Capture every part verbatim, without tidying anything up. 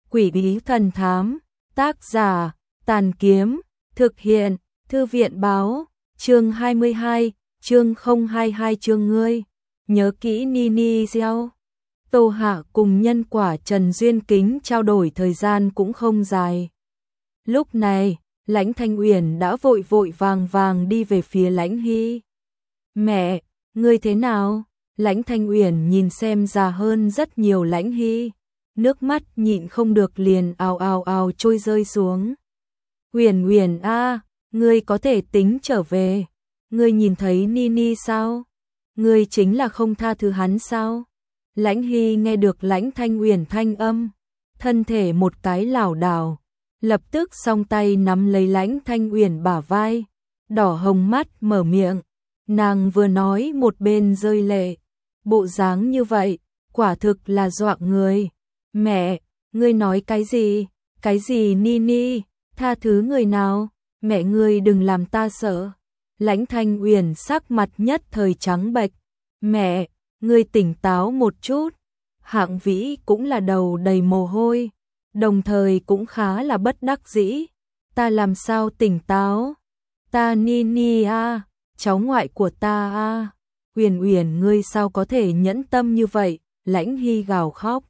Quỷ bí thần thám, tác giả, Tàn Kiếm, thực hiện, Thư viện báo, chương hai mươi hai, chương không hai hai chương ngươi, nhớ kỹ Nini Xiao. Tô Hạ cùng nhân quả Trần Duyên Kính trao đổi thời gian cũng không dài. Lúc này, Lãnh Thanh Uyển đã vội vội vàng vàng đi về phía Lãnh Hy. Mẹ, ngươi thế nào? Lãnh Thanh Uyển nhìn xem già hơn rất nhiều Lãnh Hy. Nước mắt nhịn không được liền ào ào ào trôi rơi xuống. Uyển Uyển a, ngươi có thể tính trở về. Ngươi nhìn thấy Nini sao? Ngươi chính là không tha thứ hắn sao? Lãnh Hy nghe được Lãnh Thanh Uyển thanh âm, thân thể một cái lảo đảo, lập tức song tay nắm lấy Lãnh Thanh Uyển bả vai, đỏ hồng mắt mở miệng. Nàng vừa nói một bên rơi lệ, bộ dáng như vậy, quả thực là dọa người. Mẹ, ngươi nói cái gì? Cái gì Nini? Tha thứ người nào? Mẹ ngươi đừng làm ta sợ. Lãnh Thanh Uyển sắc mặt nhất thời trắng bệch. Mẹ, ngươi tỉnh táo một chút. Hạng Vĩ cũng là đầu đầy mồ hôi, đồng thời cũng khá là bất đắc dĩ. Ta làm sao tỉnh táo? Ta Nini a, cháu ngoại của ta a. Uyển Uyển ngươi sao có thể nhẫn tâm như vậy? Lãnh Hy gào khóc.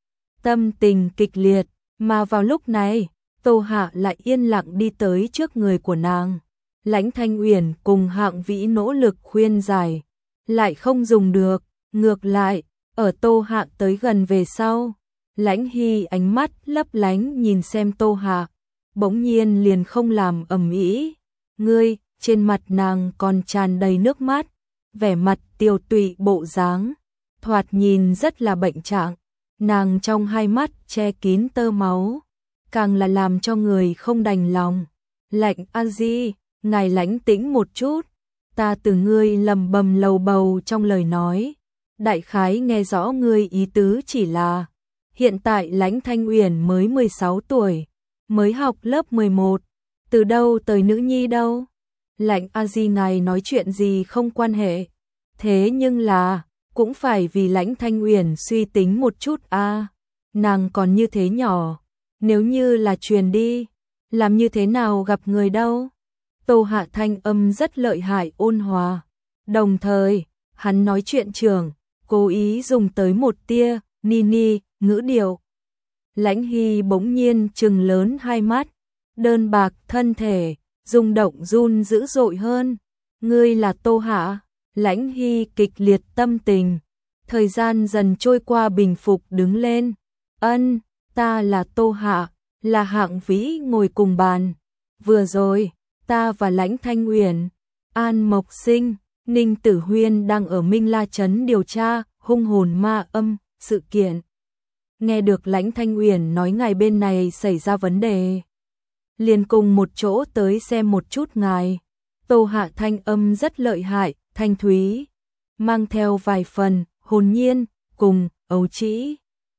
Tâm tình kịch liệt, mà vào lúc này, Tô Hạ lại yên lặng đi tới trước người của nàng. Lãnh Thanh Uyển cùng Hạng Vĩ nỗ lực khuyên giải, lại không dùng được, ngược lại, ở Tô Hạ tới gần về sau. Lãnh Hy ánh mắt lấp lánh nhìn xem Tô Hạ, bỗng nhiên liền không làm ầm ĩ. Ngươi, trên mặt nàng còn tràn đầy nước mắt, vẻ mặt tiều tụy bộ dáng, thoạt nhìn rất là bệnh trạng. Nàng trong hai mắt che kín tơ máu, càng là làm cho người không đành lòng. Lạnh a di, ngài lãnh tĩnh một chút, ta từ ngươi lầm bầm lầu bầu trong lời nói. Đại khái nghe rõ ngươi ý tứ chỉ là, hiện tại Lãnh Thanh Uyển mới mười sáu tuổi, mới học lớp mười một, từ đâu tới nữ nhi đâu. Lạnh a di ngài nói chuyện gì không quan hệ, thế nhưng là cũng phải vì Lãnh Thanh Uyển suy tính một chút a. À, nàng còn như thế nhỏ, nếu như là truyền đi, làm như thế nào gặp người đâu. Tô Hạ thanh âm rất lợi hại ôn hòa, đồng thời, hắn nói chuyện trường, cố ý dùng tới một tia Nini ngữ điệu. Lãnh Hy bỗng nhiên trừng lớn hai mắt, đơn bạc thân thể rung động run dữ dội hơn. Ngươi là Tô Hạ? Lãnh Hy kịch liệt tâm tình, thời gian dần trôi qua bình phục đứng lên. Ân, ta là Tô Hạ, là Hạng Vĩ ngồi cùng bàn. Vừa rồi, ta và Lãnh Thanh Uyển, An Mộc Sinh, Ninh Tử Huyên đang ở Minh La Trấn điều tra hung hồn ma âm sự kiện. Nghe được Lãnh Thanh Uyển nói ngài bên này xảy ra vấn đề, liền cùng một chỗ tới xem một chút ngài. Tô Hạ thanh âm rất lợi hại, thanh thúy, mang theo vài phần hồn nhiên cùng ấu trĩ.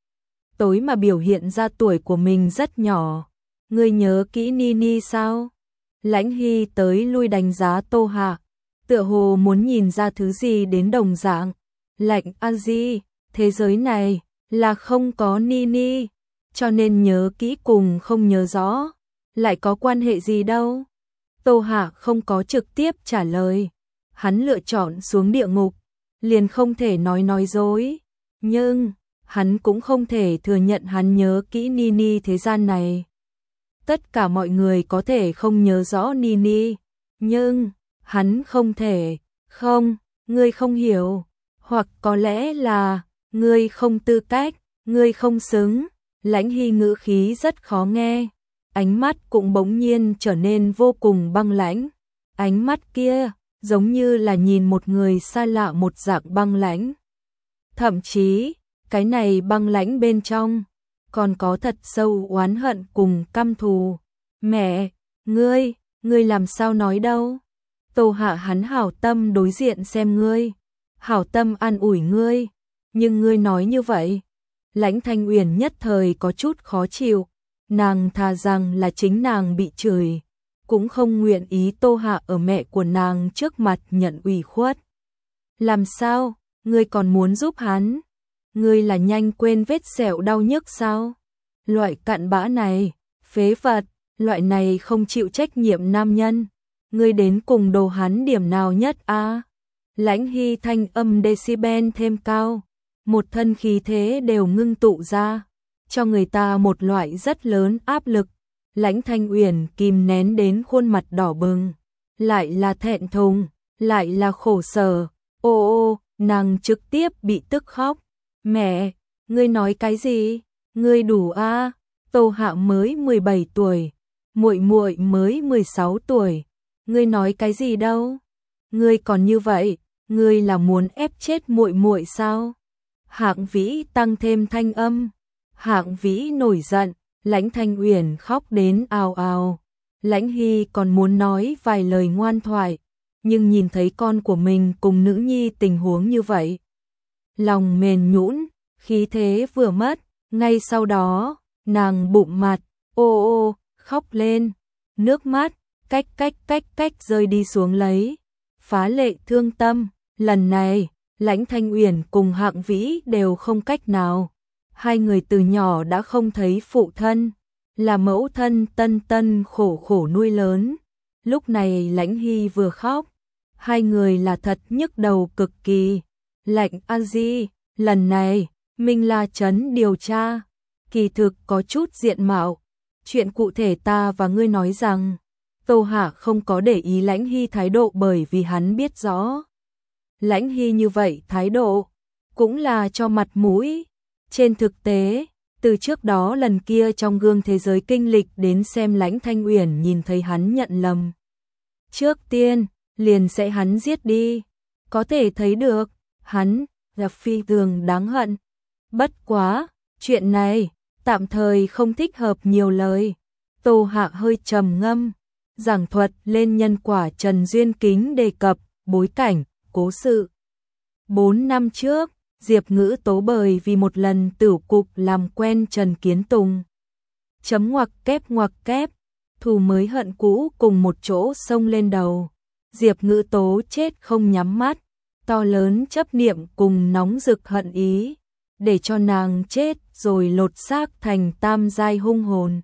Tối mà biểu hiện ra tuổi của mình rất nhỏ. Ngươi nhớ kỹ Nini sao? Lãnh Hy tới lui đánh giá Tô Hạ, tựa hồ muốn nhìn ra thứ gì đến đồng dạng. Lạnh a di, thế giới này là không có Nini, cho nên nhớ kỹ cùng không nhớ rõ, lại có quan hệ gì đâu. Tô Hạ không có trực tiếp trả lời. Hắn lựa chọn xuống địa ngục, liền không thể nói nói dối. Nhưng, hắn cũng không thể thừa nhận hắn nhớ kỹ Nini thế gian này. Tất cả mọi người có thể không nhớ rõ Nini, nhưng, hắn không thể. Không, ngươi không hiểu, hoặc có lẽ là, ngươi không tư cách, ngươi không xứng. Lãnh Hy ngữ khí rất khó nghe, ánh mắt cũng bỗng nhiên trở nên vô cùng băng lãnh. Ánh mắt kia giống như là nhìn một người xa lạ một dạng băng lãnh. Thậm chí, cái này băng lãnh bên trong, còn có thật sâu oán hận cùng căm thù. Mẹ, ngươi, ngươi làm sao nói đâu? Tô Hạ hắn hảo tâm đối diện xem ngươi, hảo tâm an ủi ngươi, nhưng ngươi nói như vậy. Lãnh Thanh Uyển nhất thời có chút khó chịu, nàng thà rằng là chính nàng bị chửi, cũng không nguyện ý Tô Hạ ở mẹ của nàng trước mặt nhận ủy khuất. Làm sao, ngươi còn muốn giúp hắn? Ngươi là nhanh quên vết sẹo đau nhức sao? loại cặn bã này, phế vật, loại này không chịu trách nhiệm nam nhân, ngươi đến cùng đồ hắn điểm nào nhất a? Lãnh Hy thanh âm decibel thêm cao, một thân khí thế đều ngưng tụ ra, cho người ta một loại rất lớn áp lực. Lãnh Thanh Uyển kìm nén đến khuôn mặt đỏ bừng, lại là thẹn thùng, lại là khổ sở. Ô ô, nàng trực tiếp bị tức khóc. Mẹ, ngươi nói cái gì? Ngươi đủ a? Tô Hạ mới mười bảy tuổi, muội muội mới mười sáu tuổi. Ngươi nói cái gì đâu? Ngươi còn như vậy, ngươi là muốn ép chết muội muội sao? Hạng Vĩ tăng thêm thanh âm. Hạng Vĩ nổi giận, Lãnh Thanh Uyển khóc đến ào ào. Lãnh Hy còn muốn nói vài lời ngoan thoại, nhưng nhìn thấy con của mình cùng nữ nhi tình huống như vậy, lòng mềm nhũn, khí thế vừa mất, ngay sau đó, nàng bụng mặt, ô ô, khóc lên, nước mắt, cách cách cách cách rơi đi xuống lấy, phá lệ thương tâm. Lần này, Lãnh Thanh Uyển cùng Hạng Vĩ đều không cách nào. Hai người từ nhỏ đã không thấy phụ thân, là mẫu thân tân tân khổ khổ nuôi lớn. Lúc này Lãnh Hy vừa khóc, hai người là thật nhức đầu cực kỳ. Lệnh A Di, lần này, Minh La Trấn điều tra, kỳ thực có chút diện mạo. Chuyện cụ thể ta và ngươi nói rằng, Tô Hạ không có để ý Lãnh Hy thái độ bởi vì hắn biết rõ. Lãnh Hy như vậy thái độ, cũng là cho mặt mũi. Trên thực tế, từ trước đó lần kia trong gương thế giới kinh lịch đến xem Lãnh Thanh Uyển nhìn thấy hắn nhận lầm. Trước tiên, liền sẽ hắn giết đi. Có thể thấy được, hắn là phi thường đáng hận. Bất quá, chuyện này, tạm thời không thích hợp nhiều lời. Tô Hạ hơi trầm ngâm, giảng thuật lên nhân quả Trần Duyên Kính đề cập, bối cảnh, cố sự. Bốn năm trước, Diệp Ngữ Tố bởi vì một lần tửu cục làm quen Trần Kiến Tùng. Chấm ngoặc kép ngoặc kép, thù mới hận cũ cùng một chỗ xông lên đầu. Diệp Ngữ Tố chết không nhắm mắt, to lớn chấp niệm cùng nóng rực hận ý, để cho nàng chết rồi lột xác thành tam giai hung hồn.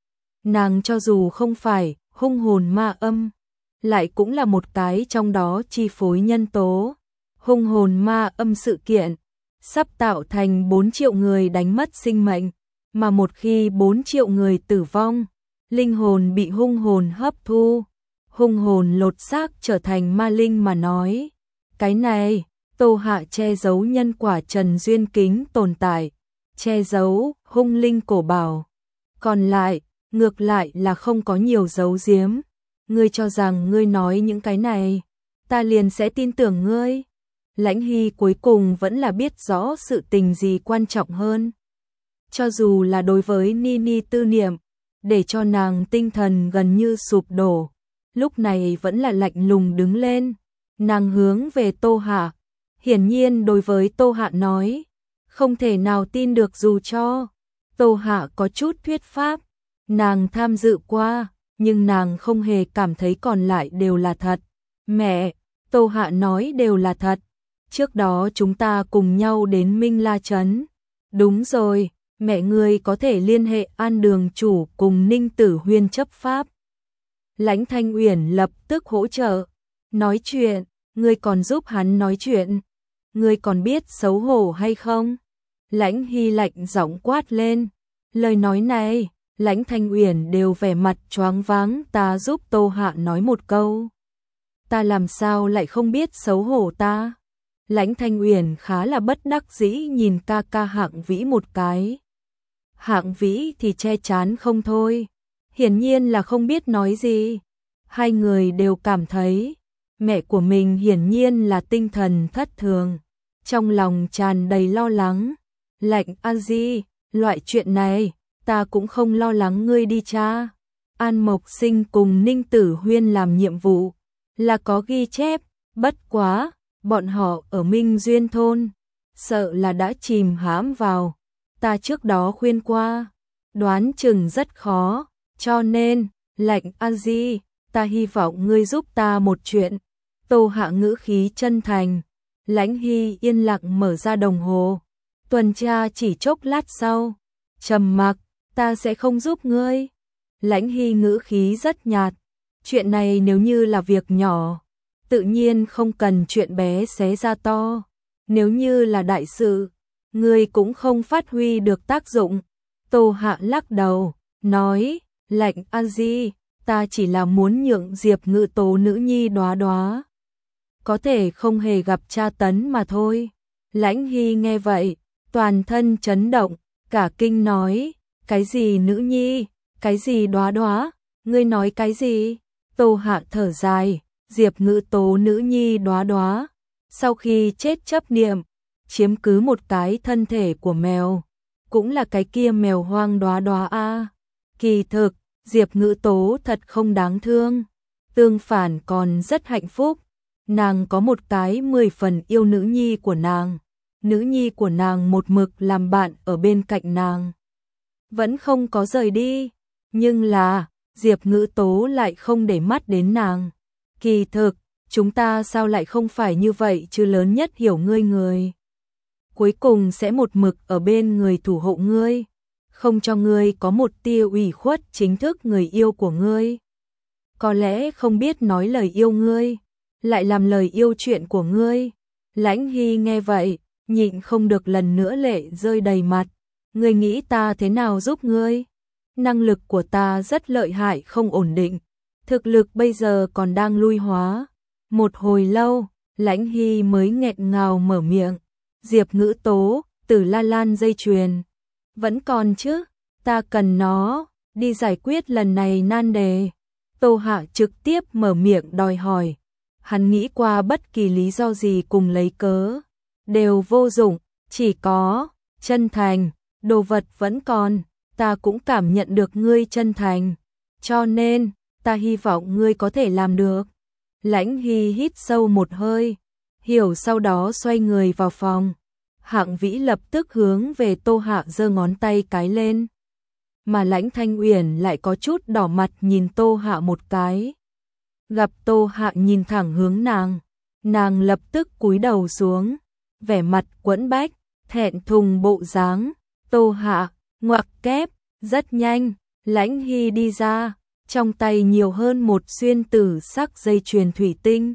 Nàng cho dù không phải hung hồn ma âm, lại cũng là một cái trong đó chi phối nhân tố. Hung hồn ma âm sự kiện sắp tạo thành bốn triệu người đánh mất sinh mệnh, mà một khi bốn triệu người tử vong, linh hồn bị hung hồn hấp thu, hung hồn lột xác trở thành ma linh mà nói. Cái này, Tô Hạ che giấu nhân quả Trần Duyên Kính tồn tại, che giấu hung linh cổ bảo. Còn lại, ngược lại là không có nhiều giấu giếm. Ngươi cho rằng ngươi nói những cái này, ta liền sẽ tin tưởng ngươi. Lãnh Hy cuối cùng vẫn là biết rõ sự tình gì quan trọng hơn. Cho dù là đối với Nini tư niệm, để cho nàng tinh thần gần như sụp đổ, lúc này vẫn là lạnh lùng đứng lên. Nàng hướng về Tô Hạ, hiển nhiên đối với Tô Hạ nói, không thể nào tin được dù cho. Tô Hạ có chút thuyết pháp, nàng tham dự qua, nhưng nàng không hề cảm thấy còn lại đều là thật. Mẹ, Tô Hạ nói đều là thật. Trước đó chúng ta cùng nhau đến Minh La Trấn. Đúng rồi, mẹ ngươi có thể liên hệ An Đường chủ cùng Ninh Tử Huyên chấp pháp. Lãnh Thanh Uyển lập tức hỗ trợ. Nói chuyện, ngươi còn giúp hắn nói chuyện. Ngươi còn biết xấu hổ hay không? Lãnh Hy lạnh giọng quát lên. Lời nói này, Lãnh Thanh Uyển đều vẻ mặt choáng váng. Ta giúp Tô Hạ nói một câu, ta làm sao lại không biết xấu hổ ta? Lãnh Thanh Uyển khá là bất đắc dĩ nhìn ca ca Hạng Vĩ một cái. Hạng Vĩ thì che chán không thôi, hiển nhiên là không biết nói gì. Hai người đều cảm thấy mẹ của mình hiển nhiên là tinh thần thất thường, trong lòng tràn đầy lo lắng. Lệnh A Di, loại chuyện này ta cũng không lo lắng, ngươi đi cha. An Mộc Sinh cùng Ninh Tử Huyên làm nhiệm vụ là có ghi chép, bất quá bọn họ ở Minh Duyên thôn, sợ là đã chìm hãm vào. Ta trước đó khuyên qua, đoán chừng rất khó, cho nên, Lệnh A Di, ta hy vọng ngươi giúp ta một chuyện. Tô Hạ ngữ khí chân thành. Lãnh Hy yên lặng mở ra đồng hồ, tuần tra chỉ chốc lát sau, trầm mặc. ta sẽ không giúp ngươi. Lãnh Hy ngữ khí rất nhạt, chuyện này nếu như là việc nhỏ, tự nhiên không cần chuyện bé xé ra to. Nếu như là đại sự, ngươi cũng không phát huy được tác dụng. Tô Hạ lắc đầu, nói, Lạnh A Di, ta chỉ là muốn nhượng Diệp Ngự Tố nữ nhi Đóa Đóa có thể không hề gặp tra tấn mà thôi. Lãnh Hy nghe vậy, toàn thân chấn động, cả kinh nói, cái gì nữ nhi, cái gì Đóa Đóa, ngươi nói cái gì? Tô Hạ thở dài, Diệp Ngự Tố nữ nhi Đóa Đóa sau khi chết chấp niệm, chiếm cứ một cái thân thể của mèo, cũng là cái kia mèo hoang Đóa Đóa a. Kỳ thực, Diệp Ngự Tố thật không đáng thương, tương phản còn rất hạnh phúc. Nàng có một cái mười phần yêu nữ nhi của nàng, nữ nhi của nàng một mực làm bạn ở bên cạnh nàng, vẫn không có rời đi, nhưng là Diệp Ngự Tố lại không để mắt đến nàng. Kỳ thực, chúng ta sao lại không phải như vậy chứ, lớn nhất hiểu ngươi người, cuối cùng sẽ một mực ở bên người thủ hộ ngươi, không cho ngươi có một tia ủy khuất chính thức người yêu của ngươi. Có lẽ không biết nói lời yêu ngươi, lại làm lời yêu chuyện của ngươi. Lãnh Hy nghe vậy, nhịn không được lần nữa lệ rơi đầy mặt. Ngươi nghĩ ta thế nào giúp ngươi? Năng lực của ta rất lợi hại không ổn định, thực lực bây giờ còn đang lui hóa. Một hồi lâu, Lãnh Hy mới nghẹn ngào mở miệng. Diệp Ngữ Tố, Tử La Lan dây chuyền. Vẫn còn chứ, ta cần nó, đi giải quyết lần này nan đề. Tô Hạ trực tiếp mở miệng đòi hỏi. Hắn nghĩ qua bất kỳ lý do gì cùng lấy cớ, đều vô dụng, chỉ có chân thành, đồ vật vẫn còn, ta cũng cảm nhận được ngươi chân thành, cho nên, ta hy vọng ngươi có thể làm được. Lãnh Hy hít sâu một hơi, hiểu sau đó xoay người vào phòng. Hạng Vĩ lập tức hướng về Tô Hạ giơ ngón tay cái lên, mà Lãnh Thanh Uyển lại có chút đỏ mặt nhìn Tô Hạ một cái. Gặp Tô Hạ nhìn thẳng hướng nàng, nàng lập tức cúi đầu xuống, vẻ mặt quẫn bách, thẹn thùng bộ dáng. Tô Hạ, ngoặc kép, rất nhanh, Lãnh Hy đi ra, trong tay nhiều hơn một xuyên tử sắc dây chuyền thủy tinh.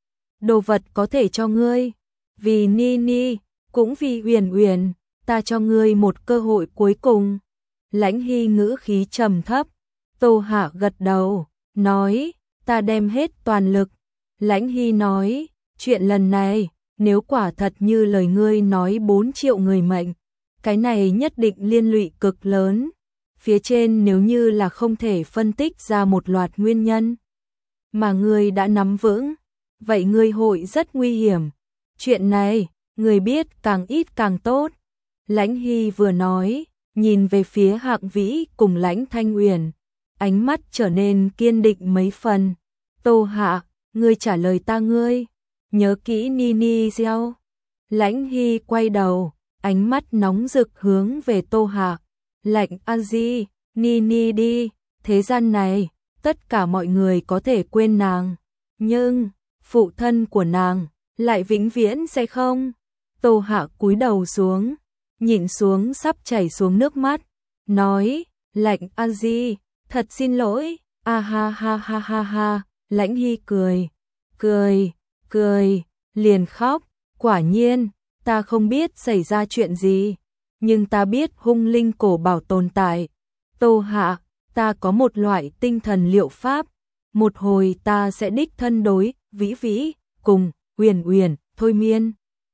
Đồ vật có thể cho ngươi, vì Nini, cũng vì Uyển Uyển, ta cho ngươi một cơ hội cuối cùng. Lãnh Hy ngữ khí trầm thấp. Tô Hạ gật đầu, nói, ta đem hết toàn lực. Lãnh Hy nói, chuyện lần này, nếu quả thật như lời ngươi nói bốn triệu người mệnh, cái này nhất định liên lụy cực lớn. Phía trên nếu như là không thể phân tích ra một loạt nguyên nhân mà ngươi đã nắm vững, vậy ngươi hội rất nguy hiểm. Chuyện này, ngươi biết càng ít càng tốt. Lãnh Hy vừa nói, nhìn về phía Hạng Vĩ cùng Lãnh Thanh Uyển, ánh mắt trở nên kiên định mấy phần. Tô Hạ, ngươi trả lời ta ngươi, nhớ kỹ Nini sao? Lãnh Hy quay đầu, ánh mắt nóng rực hướng về Tô Hạ. Lạnh A Di, Nini đi, thế gian này, tất cả mọi người có thể quên nàng, nhưng phụ thân của nàng lại vĩnh viễn sẽ không. Tô Hạ cúi đầu xuống, nhìn xuống sắp chảy xuống nước mắt, nói, Lạnh A Di, thật xin lỗi, a ha ha ha ha ha. Lãnh Hy cười, cười, cười, liền khóc, quả nhiên, ta không biết xảy ra chuyện gì, nhưng ta biết hung linh cổ bảo tồn tại. Tô Hạ, ta có một loại tinh thần liệu pháp, một hồi ta sẽ đích thân đối, Vĩ Vĩ, cùng, Uyển Uyển, thôi miên,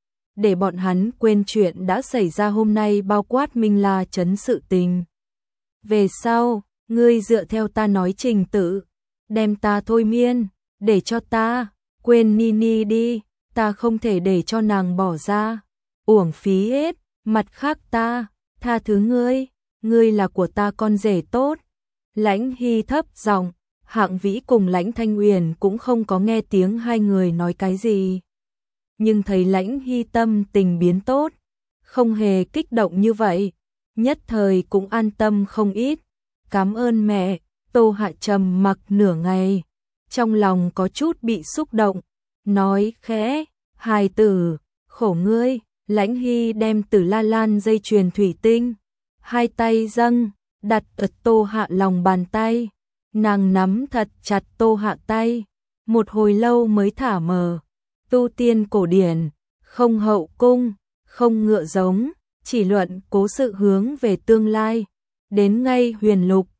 để bọn hắn quên chuyện đã xảy ra hôm nay, bao quát Minh La Trấn sự tình. Về sau, ngươi dựa theo ta nói trình tự, đem ta thôi miên, để cho ta quên Nini đi, ta không thể để cho nàng bỏ ra, uổng phí hết. Mặt khác ta tha thứ ngươi, ngươi là của ta con rể tốt. Lãnh Hy thấp giọng, Hạng Vĩ cùng Lãnh Thanh Uyển cũng không có nghe tiếng hai người nói cái gì, nhưng thấy Lãnh Hy tâm tình biến tốt, không hề kích động như vậy, nhất thời cũng an tâm không ít. Cảm ơn mẹ. Tô Hạ trầm mặc nửa ngày, trong lòng có chút bị xúc động, nói khẽ, hài tử, khổ ngươi. Lãnh Hy đem Tử La Lan dây chuyền thủy tinh, hai tay dâng, đặt ở Tô Hạ lòng bàn tay. Nàng nắm thật chặt Tô Hạ tay, một hồi lâu mới thả mờ. Tu tiên cổ điển, không hậu cung, không ngựa giống, chỉ luận cố sự hướng về tương lai. Đến ngay huyền lục,